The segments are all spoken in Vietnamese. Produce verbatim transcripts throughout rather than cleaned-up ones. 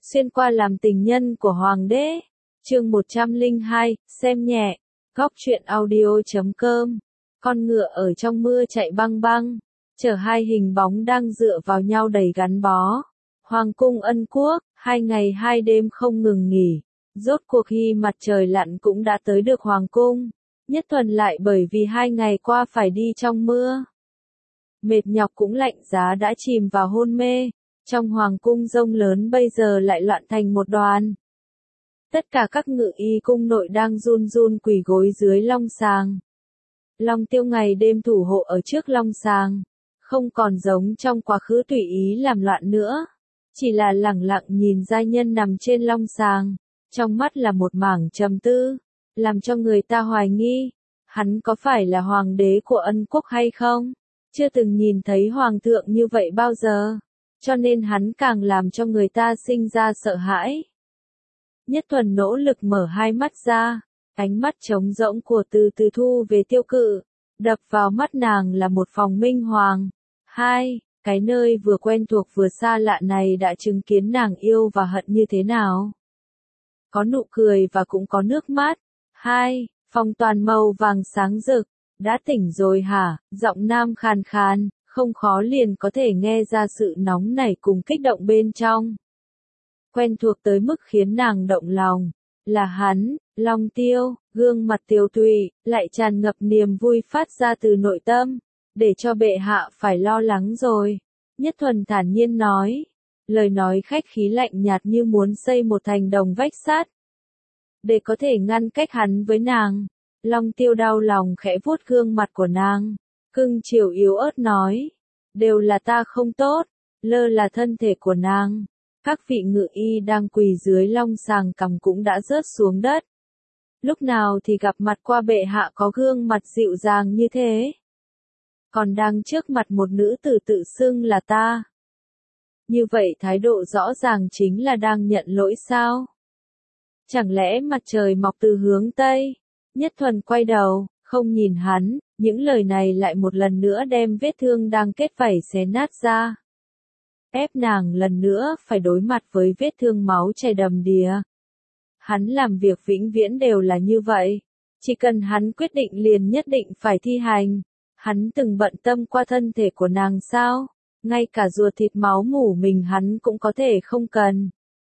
xuyên qua làm tình nhân của hoàng đế. Chương một trăm lẻ hai, xem nhẹ. Góc truyện audio.com. Con ngựa ở trong mưa chạy băng băng, chở hai hình bóng đang dựa vào nhau đầy gắn bó. Hoàng cung Ân Quốc, hai ngày hai đêm không ngừng nghỉ. Rốt cuộc khi mặt trời lặn cũng đã tới được hoàng cung. Nhất Thuần lại bởi vì hai ngày qua phải đi trong mưa. Mệt nhọc cũng lạnh giá đã chìm vào hôn mê. Trong hoàng cung rông lớn bây giờ lại loạn thành một đoàn. Tất cả các ngự y cung nội đang run run quỳ gối dưới long sàng. Long Tiêu ngày đêm thủ hộ ở trước long sàng, không còn giống trong quá khứ tùy ý làm loạn nữa, chỉ là lẳng lặng nhìn giai nhân nằm trên long sàng, trong mắt là một mảng trầm tư, làm cho người ta hoài nghi, hắn có phải là hoàng đế của Ân Quốc hay không? Chưa từng nhìn thấy hoàng thượng như vậy bao giờ, cho nên hắn càng làm cho người ta sinh ra sợ hãi. Nhất Thuần nỗ lực mở hai mắt ra, ánh mắt trống rỗng của từ từ thu về Tiêu Cự, đập vào mắt nàng là một phòng minh hoàng. Hai, cái nơi vừa quen thuộc vừa xa lạ này đã chứng kiến nàng yêu và hận như thế nào. Có nụ cười và cũng có nước mắt. Hai, phòng toàn màu vàng sáng rực. Đã tỉnh rồi hả? Giọng nam khàn khàn, không khó liền có thể nghe ra sự nóng nảy cùng kích động bên trong. Quen thuộc tới mức khiến nàng động lòng. Là hắn, Long Tiêu, gương mặt tiều tụy, lại tràn ngập niềm vui phát ra từ nội tâm. Để cho bệ hạ phải lo lắng rồi. Nhất Thuần thản nhiên nói. Lời nói khách khí lạnh nhạt như muốn xây một thành đồng vách sắt. Để có thể ngăn cách hắn với nàng. Long Tiêu đau lòng khẽ vuốt gương mặt của nàng. Cưng chiều yếu ớt nói. Đều là ta không tốt. Lơ là thân thể của nàng. Các vị ngự y đang quỳ dưới long sàng cằm cũng đã rớt xuống đất. Lúc nào thì gặp mặt qua bệ hạ có gương mặt dịu dàng như thế. Còn đang trước mặt một nữ tử tự xưng là ta. Như vậy thái độ rõ ràng chính là đang nhận lỗi sao? Chẳng lẽ mặt trời mọc từ hướng Tây? Nhất Thuần quay đầu, không nhìn hắn, những lời này lại một lần nữa đem vết thương đang kết vảy xé nát ra. Ép nàng lần nữa phải đối mặt với vết thương máu chảy đầm đìa. Hắn làm việc vĩnh viễn đều là như vậy. Chỉ cần hắn quyết định liền nhất định phải thi hành. Hắn từng bận tâm qua thân thể của nàng sao? Ngay cả ruột thịt máu mủ mình hắn cũng có thể không cần.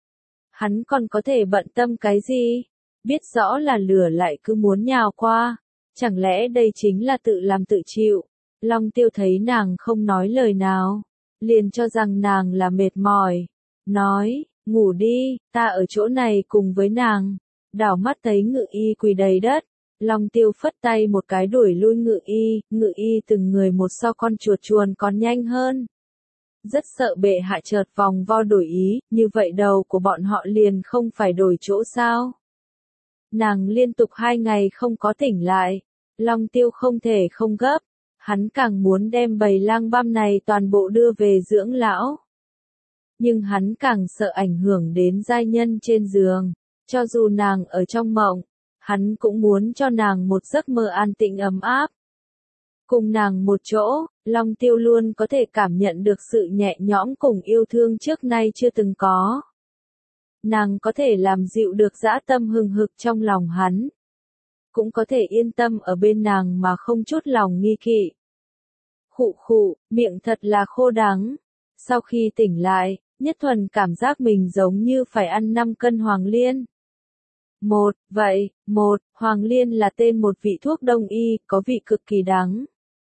Hắn còn có thể bận tâm cái gì? Biết rõ là lửa lại cứ muốn nhào qua. Chẳng lẽ đây chính là tự làm tự chịu? Long Tiêu thấy nàng không nói lời nào. Liền cho rằng nàng là mệt mỏi. Nói, ngủ đi, ta ở chỗ này cùng với nàng. Đảo mắt thấy ngự y quỳ đầy đất. Long Tiêu phất tay một cái đuổi lui ngự y, ngự y từng người một so con chuột chuồn còn nhanh hơn. Rất sợ bệ hạ chợt vòng vo đổi ý, như vậy đầu của bọn họ liền không phải đổi chỗ sao. Nàng liên tục hai ngày không có tỉnh lại. Long Tiêu không thể không gấp. Hắn càng muốn đem bầy lang băm này toàn bộ đưa về dưỡng lão. Nhưng hắn càng sợ ảnh hưởng đến giai nhân trên giường. Cho dù nàng ở trong mộng, hắn cũng muốn cho nàng một giấc mơ an tĩnh ấm áp. Cùng nàng một chỗ, Long Tiêu luôn có thể cảm nhận được sự nhẹ nhõm cùng yêu thương trước nay chưa từng có. Nàng có thể làm dịu được dã tâm hừng hực trong lòng hắn. Cũng có thể yên tâm ở bên nàng mà không chút lòng nghi kỵ. Khụ khụ, miệng thật là khô đắng. Sau khi tỉnh lại, Nhất Thuần cảm giác mình giống như phải ăn năm cân hoàng liên. Một, vậy, một, hoàng liên là tên một vị thuốc đông y, có vị cực kỳ đắng.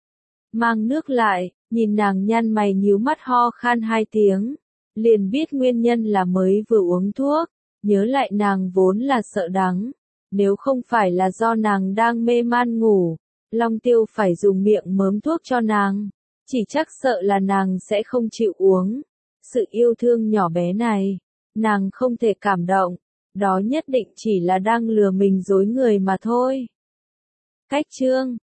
Mang nước lại, nhìn nàng nhăn mày nhíu mắt ho khan hai tiếng. Liền biết nguyên nhân là mới vừa uống thuốc, nhớ lại nàng vốn là sợ đắng. Nếu không phải là do nàng đang mê man ngủ, Long Tiêu phải dùng miệng mớm thuốc cho nàng. Chỉ chắc sợ là nàng sẽ không chịu uống. Sự yêu thương nhỏ bé này, nàng không thể cảm động. Đó nhất định chỉ là đang lừa mình dối người mà thôi. Cách chương